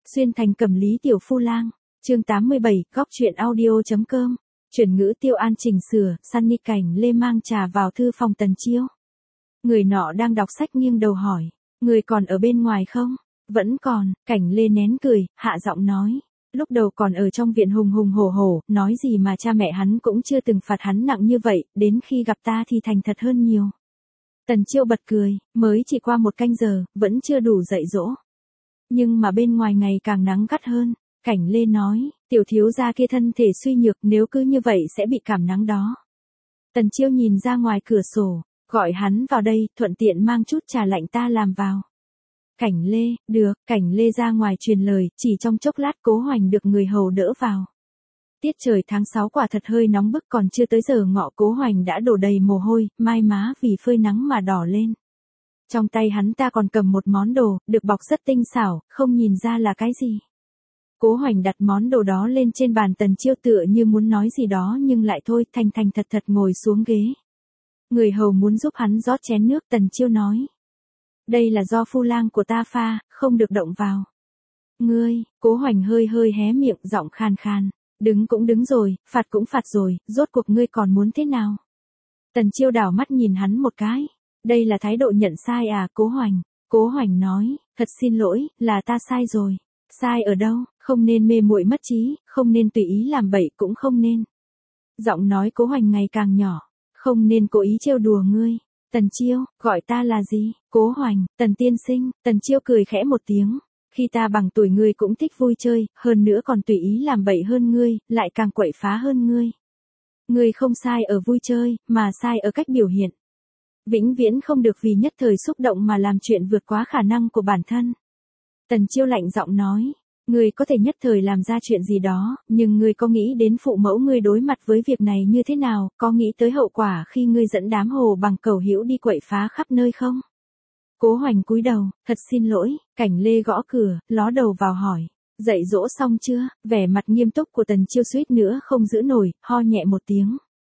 Xuyên thành Cẩm Lý tiểu phu lang. Chương 87, góc truyện audio.com. Chuyển ngữ Tiêu An chỉnh sửa, Sunny Cảnh Lê mang trà vào thư phòng Tần Chiêu. Người nọ đang đọc sách nghiêng đầu hỏi, người còn ở bên ngoài không? Vẫn còn, Cảnh Lê nén cười, hạ giọng nói. Lúc đầu còn ở trong viện hùng hùng hổ hổ, nói gì mà cha mẹ hắn cũng chưa từng phạt hắn nặng như vậy, đến khi gặp ta thì thành thật hơn nhiều. Tần Chiêu bật cười, mới chỉ qua 1 canh giờ, vẫn chưa đủ dạy dỗ. Nhưng mà bên ngoài ngày càng nắng gắt hơn, Cảnh Lê nói, tiểu thiếu gia kia thân thể suy nhược, nếu cứ như vậy sẽ bị cảm nắng đó. Tần Chiêu nhìn ra ngoài cửa sổ, gọi hắn vào đây, thuận tiện mang chút trà lạnh ta làm vào. Cảnh Lê, được, Cảnh Lê ra ngoài truyền lời, chỉ trong chốc lát Cố Hoành được người hầu đỡ vào. Tiết trời tháng 6 quả thật hơi nóng bức, còn chưa tới giờ ngọ Cố Hoành đã đổ đầy mồ hôi, mai má vì phơi nắng mà đỏ lên. Trong tay hắn ta còn cầm một món đồ, được bọc rất tinh xảo, không nhìn ra là cái gì. Cố Hoành đặt món đồ đó lên trên bàn. Tần Chiêu tựa như muốn nói gì đó nhưng lại thôi, thành thành thật thật ngồi xuống ghế. Người hầu muốn giúp hắn rót chén nước. Tần Chiêu nói, đây là do phu lang của ta pha, không được động vào. Ngươi, Cố Hoành hơi hơi hé miệng, giọng khan khan, đứng cũng đứng rồi, phạt cũng phạt rồi, rốt cuộc ngươi còn muốn thế nào? Tần Chiêu đảo mắt nhìn hắn một cái, đây là thái độ nhận sai à? Cố Hoành. Cố Hoành nói, thật xin lỗi, là ta sai rồi. Sai ở đâu? Không nên mê muội mất trí, không nên tùy ý làm bậy, cũng không nên. Giọng nói Cố Hoành ngày càng nhỏ, không nên cố ý trêu đùa ngươi. Tần Chiêu, gọi ta là gì? Cố Hoành, Tần tiên sinh. Tần Chiêu cười khẽ một tiếng, khi ta bằng tuổi ngươi cũng thích vui chơi, hơn nữa còn tùy ý làm bậy hơn ngươi, lại càng quậy phá hơn ngươi. Ngươi không sai ở vui chơi, mà sai ở cách biểu hiện. Vĩnh viễn không được vì nhất thời xúc động mà làm chuyện vượt quá khả năng của bản thân. Tần Chiêu lạnh giọng nói, ngươi có thể nhất thời làm ra chuyện gì đó, nhưng ngươi có nghĩ đến phụ mẫu ngươi đối mặt với việc này như thế nào, có nghĩ tới hậu quả khi ngươi dẫn đám hồ bằng cẩu hữu đi quậy phá khắp nơi không? Cố Hoành cúi đầu, thật xin lỗi. Cảnh Lê gõ cửa, ló đầu vào hỏi, dạy dỗ xong chưa? Vẻ mặt nghiêm túc của Tần Chiêu suýt nữa không giữ nổi, ho nhẹ một tiếng.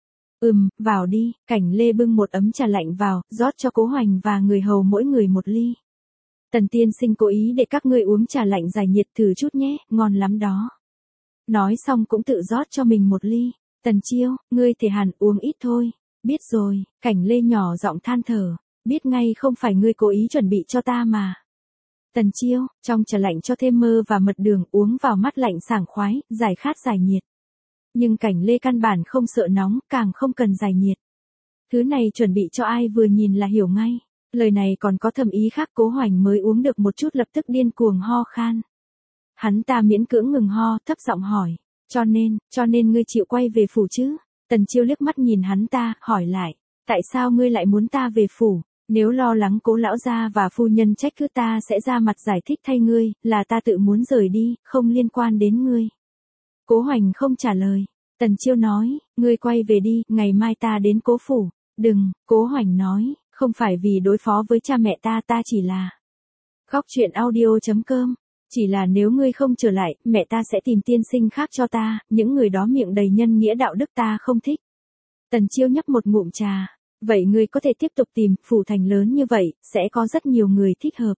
Vào đi. Cảnh Lê bưng một ấm trà lạnh vào, rót cho Cố Hoành và người hầu mỗi người một ly. Tần tiên sinh cố ý để các ngươi uống trà lạnh giải nhiệt, thử chút nhé, ngon lắm đó. Nói xong cũng tự rót cho mình một ly. Tần Chiêu, ngươi thể hẳn uống ít thôi. Biết rồi. Cảnh Lê nhỏ giọng than thở, biết ngay không phải ngươi cố ý chuẩn bị cho ta mà. Tần Chiêu, trong trà lạnh cho thêm mơ và mật đường, uống vào mắt lạnh sảng khoái, giải khát giải nhiệt. Nhưng Cảnh Lê căn bản không sợ nóng, càng không cần giải nhiệt. Thứ này chuẩn bị cho ai vừa nhìn là hiểu ngay. Lời này còn có thầm ý khác. Cố Hoành mới uống được một chút lập tức điên cuồng ho khan. Hắn ta miễn cưỡng ngừng ho, thấp giọng hỏi, cho nên ngươi chịu quay về phủ chứ? Tần Chiêu liếc mắt nhìn hắn ta, hỏi lại, tại sao ngươi lại muốn ta về phủ? Nếu lo lắng Cố lão gia và phu nhân trách cứ ta sẽ ra mặt giải thích thay ngươi, là ta tự muốn rời đi, không liên quan đến ngươi. Cố Hoành không trả lời. Tần Chiêu nói, ngươi quay về đi, ngày mai ta đến Cố phủ. Đừng. Cố Hoành nói, không phải vì đối phó với cha mẹ ta chỉ là... Góc truyện audio.com. Chỉ là nếu ngươi không trở lại, mẹ ta sẽ tìm tiên sinh khác cho ta, những người đó miệng đầy nhân nghĩa đạo đức ta không thích. Tần Chiêu nhấp một ngụm trà. Vậy ngươi có thể tiếp tục tìm, phủ thành lớn như vậy, sẽ có rất nhiều người thích hợp.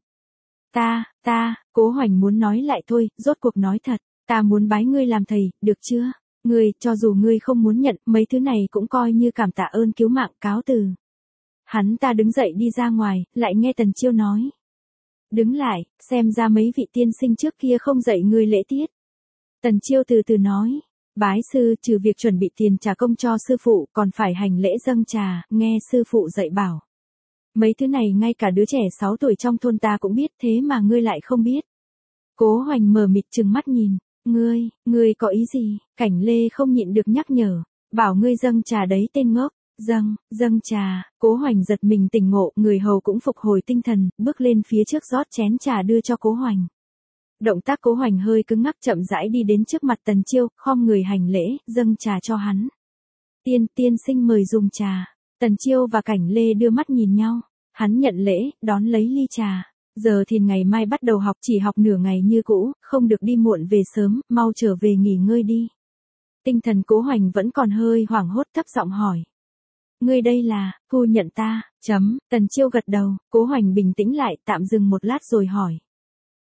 Cố Hoành muốn nói lại thôi, rốt cuộc nói thật, ta muốn bái ngươi làm thầy, được chưa? Ngươi, cho dù ngươi không muốn nhận, mấy thứ này cũng coi như cảm tạ ơn cứu mạng, cáo từ. Hắn ta đứng dậy đi ra ngoài, lại nghe Tần Chiêu nói. Đứng lại, xem ra mấy vị tiên sinh trước kia không dạy ngươi lễ tiết. Tần Chiêu từ từ nói, bái sư, trừ việc chuẩn bị tiền trà công cho sư phụ, còn phải hành lễ dâng trà, nghe sư phụ dạy bảo. Mấy thứ này ngay cả đứa trẻ 6 tuổi trong thôn ta cũng biết, thế mà ngươi lại không biết. Cố Hoành mờ mịt trừng mắt nhìn, ngươi có ý gì? Cảnh Lê không nhịn được nhắc nhở, bảo ngươi dâng trà đấy tên ngốc. Dâng trà. Cố Hoành giật mình tỉnh ngộ, người hầu cũng phục hồi tinh thần, bước lên phía trước rót chén trà đưa cho Cố Hoành. Động tác Cố Hoành hơi cứng ngắc, chậm rãi đi đến trước mặt Tần Chiêu, khom người hành lễ, dâng trà cho hắn. Tiên sinh mời dùng trà. Tần Chiêu và Cảnh Lê đưa mắt nhìn nhau. Hắn nhận lễ, đón lấy ly trà. Giờ thì ngày mai bắt đầu học, chỉ học nửa ngày như cũ, không được đi muộn về sớm, mau trở về nghỉ ngơi đi. Tinh thần Cố Hoành vẫn còn hơi hoảng hốt, thấp giọng hỏi. Ngươi đây là, phu nhận ta, Tần Chiêu gật đầu. Cố Hoành bình tĩnh lại, tạm dừng một lát rồi hỏi.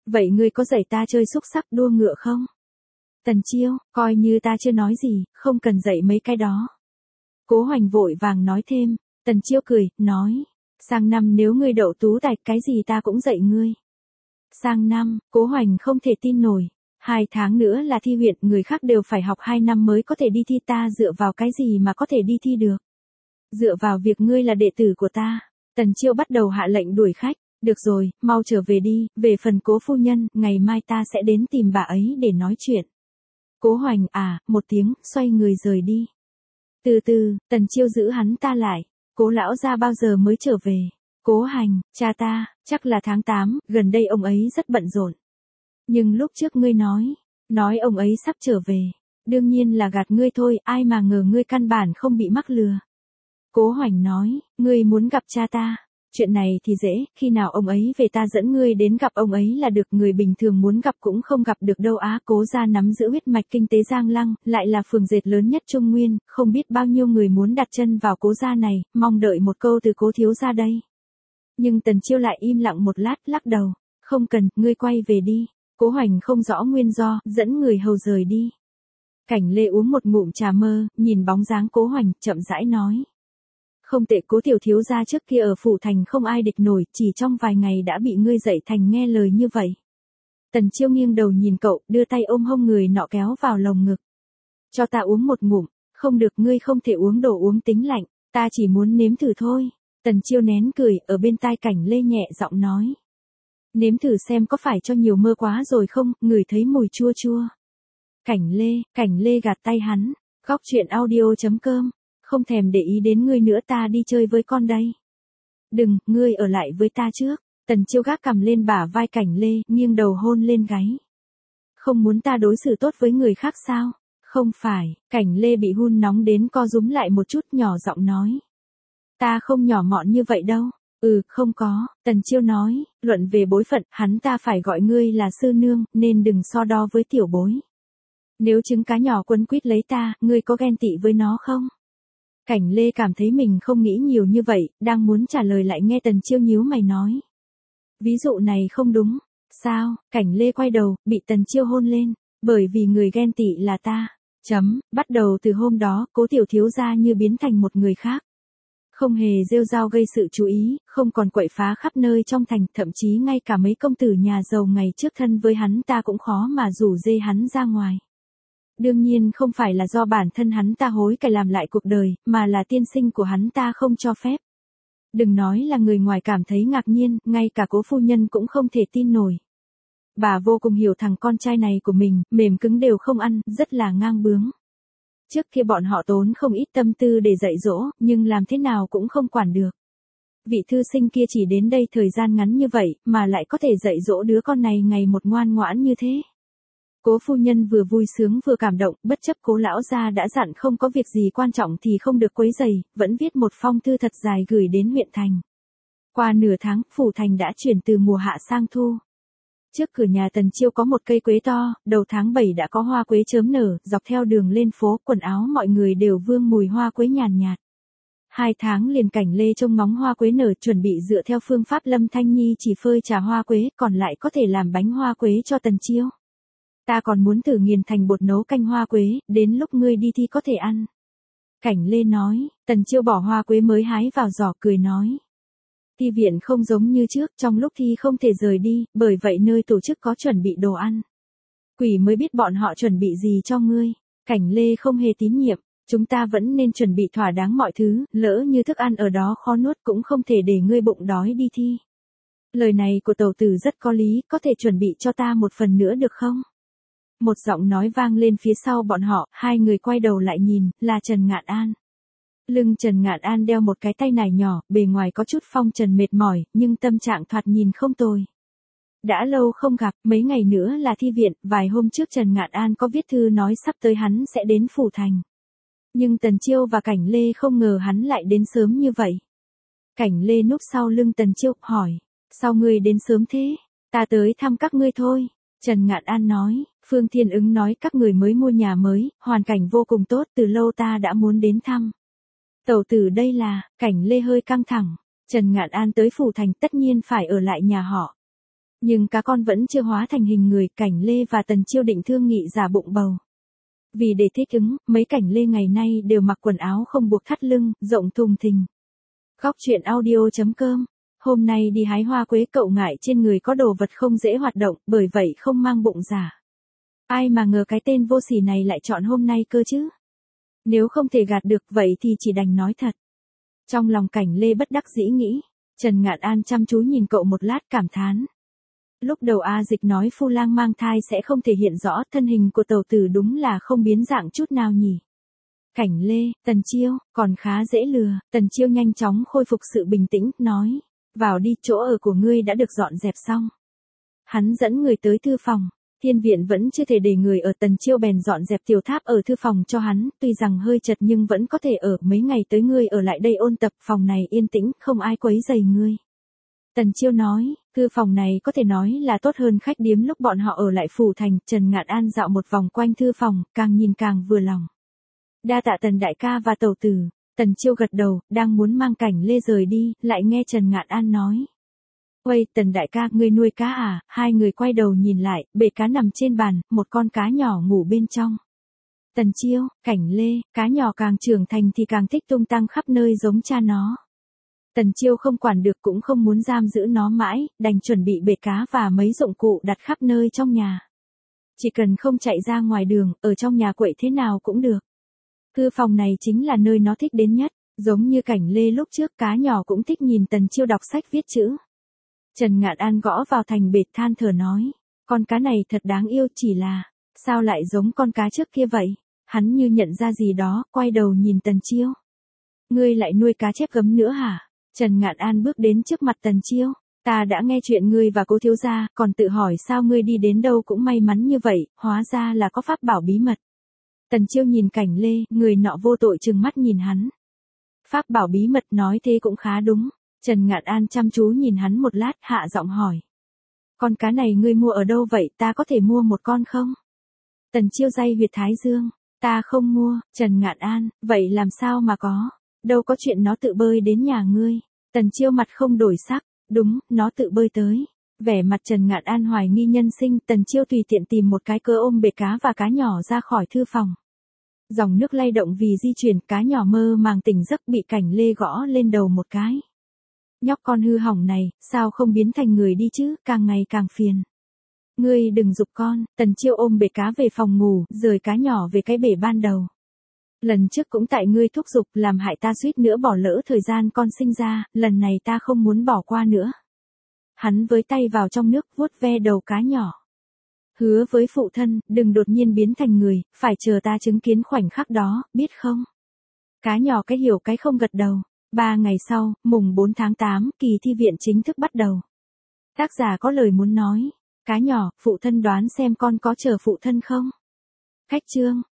Vậy ngươi có dạy ta chơi xúc sắc đua ngựa không? Tần Chiêu, coi như ta chưa nói gì, không cần dạy mấy cái đó. Cố Hoành vội vàng nói thêm, Tần Chiêu cười, nói, sang năm nếu ngươi đậu tú tài cái gì ta cũng dạy ngươi. Sang năm, Cố Hoành không thể tin nổi, 2 tháng nữa là thi huyện, người khác đều phải học 2 năm mới có thể đi thi, ta dựa vào cái gì mà có thể đi thi được. Dựa vào việc ngươi là đệ tử của ta. Tần Chiêu bắt đầu hạ lệnh đuổi khách, được rồi, mau trở về đi, về phần Cố phu nhân, ngày mai ta sẽ đến tìm bà ấy để nói chuyện. Cố Hoành một tiếng, xoay người rời đi. Từ từ, Tần Chiêu giữ hắn ta lại, Cố lão gia bao giờ mới trở về? Cố Hành, cha ta, chắc là tháng 8, gần đây ông ấy rất bận rộn. Nhưng lúc trước ngươi nói ông ấy sắp trở về, đương nhiên là gạt ngươi thôi, ai mà ngờ ngươi căn bản không bị mắc lừa. Cố Hoành nói, ngươi muốn gặp cha ta. Chuyện này thì dễ, khi nào ông ấy về ta dẫn ngươi đến gặp ông ấy là được, người bình thường muốn gặp cũng không gặp được đâu á. Cố gia nắm giữ huyết mạch kinh tế Giang Lăng, lại là phường dệt lớn nhất Trung Nguyên, không biết bao nhiêu người muốn đặt chân vào Cố gia này, mong đợi một câu từ Cố thiếu gia đây. Nhưng Tần Chiêu lại im lặng một lát, lắc đầu, không cần, ngươi quay về đi. Cố Hoành không rõ nguyên do, dẫn người hầu rời đi. Cảnh Lê uống một ngụm trà mơ, nhìn bóng dáng Cố Hoành, chậm rãi nói. Không tệ, Cố tiểu thiếu gia trước kia ở phủ thành không ai địch nổi, chỉ trong vài ngày đã bị ngươi dạy thành nghe lời như vậy. Tần Chiêu nghiêng đầu nhìn cậu, đưa tay ôm hông người nọ kéo vào lồng ngực. Cho ta uống một ngụm, không được, ngươi không thể uống đồ uống tính lạnh, ta chỉ muốn nếm thử thôi. Tần Chiêu nén cười, ở bên tai Cảnh Lê nhẹ giọng nói. Nếm thử xem có phải cho nhiều mơ quá rồi không, ngửi thấy mùi chua chua. Cảnh Lê gạt tay hắn, góc chuyện audio.com, không thèm để ý đến ngươi nữa, ta đi chơi với con đây. Đừng, ngươi ở lại với ta trước. Tần Chiêu gác cằm lên bả vai Cảnh Lê, nghiêng đầu hôn lên gáy. Không muốn ta đối xử tốt với người khác sao? Không phải, Cảnh Lê bị hun nóng đến co rúm lại một chút, nhỏ giọng nói. Ta không nhỏ mọn như vậy đâu. Không có, Tần Chiêu nói, luận về bối phận, hắn ta phải gọi ngươi là sư nương, nên đừng so đo với tiểu bối. Nếu trứng cá nhỏ quấn quýt lấy ta, ngươi có ghen tị với nó không? Cảnh Lê cảm thấy mình không nghĩ nhiều như vậy, đang muốn trả lời lại nghe Tần Chiêu nhíu mày nói. Ví dụ này không đúng. Sao? Cảnh Lê quay đầu, bị Tần Chiêu hôn lên, bởi vì người ghen tị là ta. Bắt đầu từ hôm đó, Cố tiểu thiếu gia như biến thành một người khác. Không hề rêu rao gây sự chú ý, không còn quậy phá khắp nơi trong thành, thậm chí ngay cả mấy công tử nhà giàu ngày trước thân với hắn ta cũng khó mà rủ dê hắn ra ngoài. Đương nhiên không phải là do bản thân hắn ta hối cải làm lại cuộc đời, mà là tiên sinh của hắn ta không cho phép. Đừng nói là người ngoài cảm thấy ngạc nhiên, ngay cả Cố phu nhân cũng không thể tin nổi. Bà vô cùng hiểu thằng con trai này của mình, mềm cứng đều không ăn, rất là ngang bướng. Trước kia bọn họ tốn không ít tâm tư để dạy dỗ, nhưng làm thế nào cũng không quản được. Vị thư sinh kia chỉ đến đây thời gian ngắn như vậy, mà lại có thể dạy dỗ đứa con này ngày một ngoan ngoãn như thế. Cố phu nhân vừa vui sướng vừa cảm động, bất chấp Cố lão gia đã dặn không có việc gì quan trọng thì không được quấy rầy, vẫn viết một phong thư thật dài gửi đến huyện thành. Qua nửa tháng, phủ thành đã chuyển từ mùa hạ sang thu. Trước cửa nhà Tần Chiêu có một cây quế to, đầu tháng 7 đã có hoa quế chớm nở, dọc theo đường lên phố, quần áo mọi người đều vương mùi hoa quế nhàn nhạt. 2 tháng liền Cảnh Lê trông ngóng hoa quế nở, chuẩn bị dựa theo phương pháp Lâm Thanh Nhi chỉ phơi trà hoa quế, còn lại có thể làm bánh hoa quế cho Tần Chiêu. Ta còn muốn thử nghiền thành bột nấu canh hoa quế, đến lúc ngươi đi thi có thể ăn. Cảnh Lê nói, Tần Chiêu bỏ hoa quế mới hái vào giỏ, cười nói. Thi viện không giống như trước, trong lúc thi không thể rời đi, bởi vậy nơi tổ chức có chuẩn bị đồ ăn. Quỷ mới biết bọn họ chuẩn bị gì cho ngươi. Cảnh Lê không hề tín nhiệm, chúng ta vẫn nên chuẩn bị thỏa đáng mọi thứ, lỡ như thức ăn ở đó khó nuốt cũng không thể để ngươi bụng đói đi thi. Lời này của tẩu tử rất có lý, có thể chuẩn bị cho ta một phần nữa được không? Một giọng nói vang lên phía sau bọn họ, hai người quay đầu lại nhìn, là Trần Ngạn An. Lưng Trần Ngạn An đeo một cái tay nải nhỏ, bề ngoài có chút phong trần mệt mỏi, nhưng tâm trạng thoạt nhìn không tồi. Đã lâu không gặp, mấy ngày nữa là thi viện, vài hôm trước Trần Ngạn An có viết thư nói sắp tới hắn sẽ đến phủ thành. Nhưng Tần Chiêu và Cảnh Lê không ngờ hắn lại đến sớm như vậy. Cảnh Lê núp sau lưng Tần Chiêu, hỏi, sao ngươi đến sớm thế? Ta tới thăm các ngươi thôi. Trần Ngạn An nói, Phương Thiên Ứng nói các người mới mua nhà mới, hoàn cảnh vô cùng tốt, từ lâu ta đã muốn đến thăm. Tẩu tử đây là, Cảnh Lê hơi căng thẳng. Trần Ngạn An tới phủ thành tất nhiên phải ở lại nhà họ. Nhưng cá con vẫn chưa hóa thành hình người, Cảnh Lê và Tần Chiêu định thương nghị giả bụng bầu. Vì để thích ứng, mấy Cảnh Lê ngày nay đều mặc quần áo không buộc thắt lưng, rộng thùng thình. Góc truyện audio.com. Hôm nay đi hái hoa quế, cậu ngại trên người có đồ vật không dễ hoạt động, bởi vậy không mang bụng giả. Ai mà ngờ cái tên vô sỉ này lại chọn hôm nay cơ chứ. Nếu không thể gạt được vậy thì chỉ đành nói thật. Trong lòng Cảnh Lê bất đắc dĩ nghĩ, Trần Ngạn An chăm chú nhìn cậu một lát cảm thán. Lúc đầu A Dịch nói Phu Lang mang thai sẽ không thể hiện rõ, thân hình của tẩu tử đúng là không biến dạng chút nào nhỉ. Cảnh Lê, Tần Chiêu, còn khá dễ lừa. Tần Chiêu nhanh chóng khôi phục sự bình tĩnh, nói, vào đi, chỗ ở của ngươi đã được dọn dẹp xong. Hắn dẫn người tới thư phòng, Thiên viện vẫn chưa thể để người ở, Tần Chiêu bèn dọn dẹp tiểu tháp ở thư phòng cho hắn, tuy rằng hơi chật nhưng vẫn có thể ở, mấy ngày tới ngươi ở lại đây ôn tập, phòng này yên tĩnh, không ai quấy rầy ngươi. Tần Chiêu nói, thư phòng này có thể nói là tốt hơn khách điếm lúc bọn họ ở lại phủ thành. Trần Ngạn An dạo một vòng quanh thư phòng, càng nhìn càng vừa lòng. Đa tạ Tần đại ca và tẩu tử. Tần Chiêu gật đầu, đang muốn mang Cảnh Lê rời đi, lại nghe Trần Ngạn An nói. Uầy, Tần đại ca, ngươi nuôi cá à? Hai người quay đầu nhìn lại, bể cá nằm trên bàn, một con cá nhỏ ngủ bên trong. Tần Chiêu, Cảnh Lê, cá nhỏ càng trưởng thành thì càng thích tung tăng khắp nơi giống cha nó. Tần Chiêu không quản được cũng không muốn giam giữ nó mãi, đành chuẩn bị bể cá và mấy dụng cụ đặt khắp nơi trong nhà. Chỉ cần không chạy ra ngoài đường, ở trong nhà quậy thế nào cũng được. Thư phòng này chính là nơi nó thích đến nhất, giống như Cảnh Lê lúc trước, cá nhỏ cũng thích nhìn Tần Chiêu đọc sách viết chữ. Trần Ngạn An gõ vào thành bệt than thở nói, con cá này thật đáng yêu, chỉ là, sao lại giống con cá trước kia vậy? Hắn như nhận ra gì đó, quay đầu nhìn Tần Chiêu. Ngươi lại nuôi cá chép gấm nữa hả? Trần Ngạn An bước đến trước mặt Tần Chiêu, ta đã nghe chuyện ngươi và Cố thiếu gia, còn tự hỏi sao ngươi đi đến đâu cũng may mắn như vậy, hóa ra là có pháp bảo bí mật. Tần Chiêu nhìn Cảnh Lê, người nọ vô tội trừng mắt nhìn hắn. Pháp bảo bí mật, nói thế cũng khá đúng. Trần Ngạn An chăm chú nhìn hắn một lát, hạ giọng hỏi. Con cá này ngươi mua ở đâu vậy, ta có thể mua một con không? Tần Chiêu day huyệt thái dương, ta không mua. Trần Ngạn An, vậy làm sao mà có? Đâu có chuyện nó tự bơi đến nhà ngươi. Tần Chiêu mặt không đổi sắc, đúng, nó tự bơi tới. Vẻ mặt Trần Ngạn An hoài nghi nhân sinh, Tần Chiêu tùy tiện tìm một cái cớ ôm bể cá và cá nhỏ ra khỏi thư phòng. Dòng nước lay động vì di chuyển, cá nhỏ mơ màng tỉnh giấc bị Cảnh Lê gõ lên đầu một cái. Nhóc con hư hỏng này, sao không biến thành người đi chứ, càng ngày càng phiền. Ngươi đừng giục con. Tần Chiêu ôm bể cá về phòng ngủ, rời cá nhỏ về cái bể ban đầu. Lần trước cũng tại ngươi thúc giục, làm hại ta suýt nữa bỏ lỡ thời gian con sinh ra, lần này ta không muốn bỏ qua nữa. Hắn với tay vào trong nước vuốt ve đầu cá nhỏ. Hứa với phụ thân, đừng đột nhiên biến thành người, phải chờ ta chứng kiến khoảnh khắc đó, biết không? Cá nhỏ cái hiểu cái không gật đầu. 3 ngày sau, mùng 4 tháng 8, kỳ thi viện chính thức bắt đầu. Tác giả có lời muốn nói. Cá nhỏ, phụ thân đoán xem con có chờ phụ thân không? Khách chương.